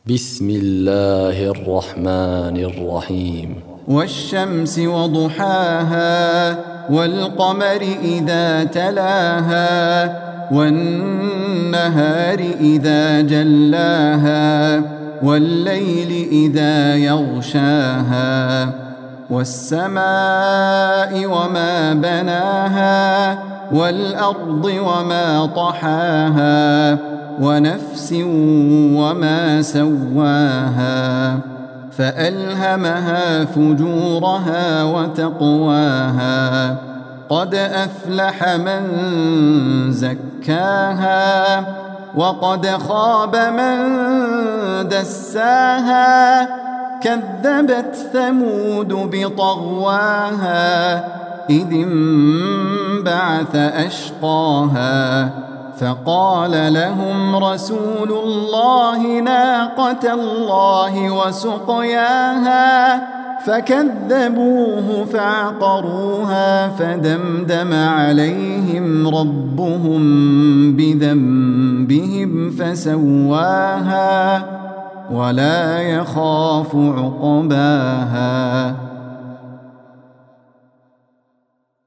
بسم الله الرحمن الرحيم. والشمس وضحاها والقمر إذا تلاها والنهار إذا جلاها والليل إذا يغشاها والسماء وما بناها والأرض وما طحاها ونفس وما سواها فألهمها فجورها وتقواها قد أفلح من زكاها وقد خاب من دساها كذبت ثمود بطغواها إذ انبعث أشقاها فقال لهم رسول الله ناقة الله وسقياها فكذبوه فعقروها فدمدم عليهم ربهم بذنبهم فسواها ولا يخاف عقباها.